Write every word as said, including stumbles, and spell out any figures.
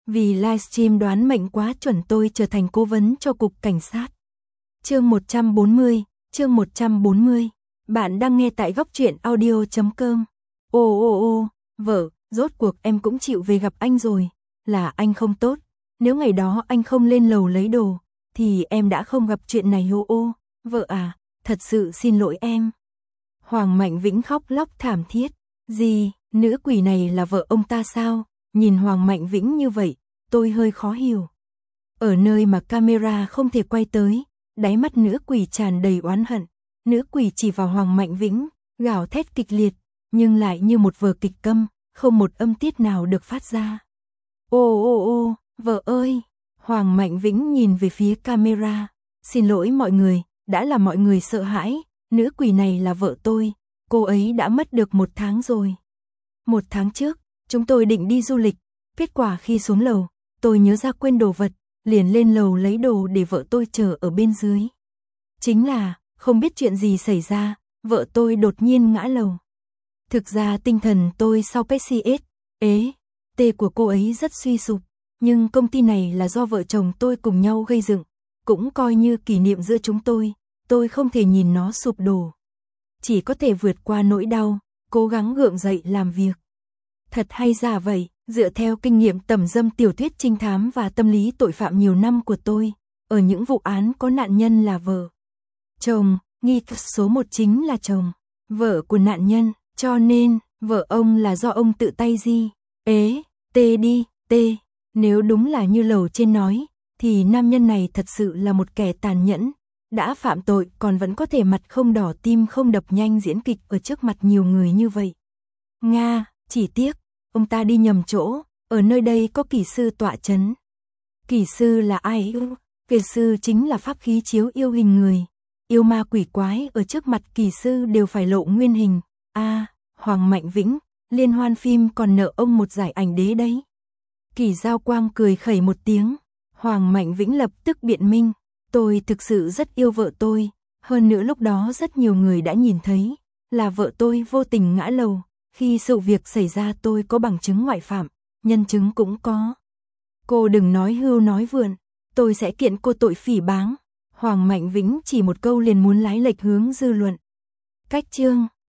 Vì livestream đoán mệnh quá chuẩn tôi trở thành cố vấn cho cục cảnh sát. Chương một trăm bốn mươi, chương một trăm bốn mươi. Bạn đang nghe tại góc truyện audio chấm com. Ô ô ô, vợ, rốt cuộc em cũng chịu về gặp anh rồi. Là anh không tốt. Nếu ngày đó anh không lên lầu lấy đồ, thì em đã không gặp chuyện này ô ô. Vợ à, thật sự xin lỗi em. Hoàng Mạnh Vĩnh khóc lóc thảm thiết. Gì, nữ quỷ này là vợ ông ta sao? Nhìn Hoàng Mạnh Vĩnh như vậy, tôi hơi khó hiểu. Ở nơi mà camera không thể quay tới, đáy mắt nữ quỷ tràn đầy oán hận. Nữ quỷ chỉ vào Hoàng Mạnh Vĩnh, gào thét kịch liệt, nhưng lại như một vở kịch câm, không một âm tiết nào được phát ra. Ô ô ô, vợ ơi! Hoàng Mạnh Vĩnh nhìn về phía camera. Xin lỗi mọi người, đã làm mọi người sợ hãi, nữ quỷ này là vợ tôi, cô ấy đã mất được một tháng rồi. Một tháng trước, chúng tôi định đi du lịch, kết quả khi xuống lầu, tôi nhớ ra quên đồ vật, liền lên lầu lấy đồ để vợ tôi chờ ở bên dưới. Chính là, không biết chuyện gì xảy ra, vợ tôi đột nhiên ngã lầu. Thực ra tinh thần tôi sau pê xê ét, ế, tê của cô ấy rất suy sụp, nhưng công ty này là do vợ chồng tôi cùng nhau gây dựng, cũng coi như kỷ niệm giữa chúng tôi, tôi không thể nhìn nó sụp đổ. Chỉ có thể vượt qua nỗi đau, cố gắng gượng dậy làm việc. Thật hay giả vậy, dựa theo kinh nghiệm tẩm dâm tiểu thuyết trinh thám và tâm lý tội phạm nhiều năm của tôi, ở những vụ án có nạn nhân là vợ, chồng, nghi thức số một chính là chồng, vợ của nạn nhân, cho nên, vợ ông là do ông tự tay di, ế, tê đi, tê. Nếu đúng là như lầu trên nói, thì nam nhân này thật sự là một kẻ tàn nhẫn, đã phạm tội còn vẫn có thể mặt không đỏ tim không đập nhanh diễn kịch ở trước mặt nhiều người như vậy. Nga, chỉ tiếc, ông ta đi nhầm chỗ, ở nơi đây có kỹ sư tọa chấn. Kỹ sư là ai? Kỹ sư chính là pháp khí chiếu yêu hình người. Yêu ma quỷ quái ở trước mặt kỹ sư đều phải lộ nguyên hình. A, à, Hoàng Mạnh Vĩnh, liên hoan phim còn nợ ông một giải ảnh đế đấy. Kỳ Giao Quang cười khẩy một tiếng. Hoàng Mạnh Vĩnh lập tức biện minh. Tôi thực sự rất yêu vợ tôi. Hơn nữa lúc đó rất nhiều người đã nhìn thấy. Là vợ tôi vô tình ngã lầu. Khi sự việc xảy ra tôi có bằng chứng ngoại phạm. Nhân chứng cũng có. Cô đừng nói hưu nói vượn. Tôi sẽ kiện cô tội phỉ báng. Hoàng Mạnh Vĩnh chỉ một câu liền muốn lái lệch hướng dư luận. Cách chương.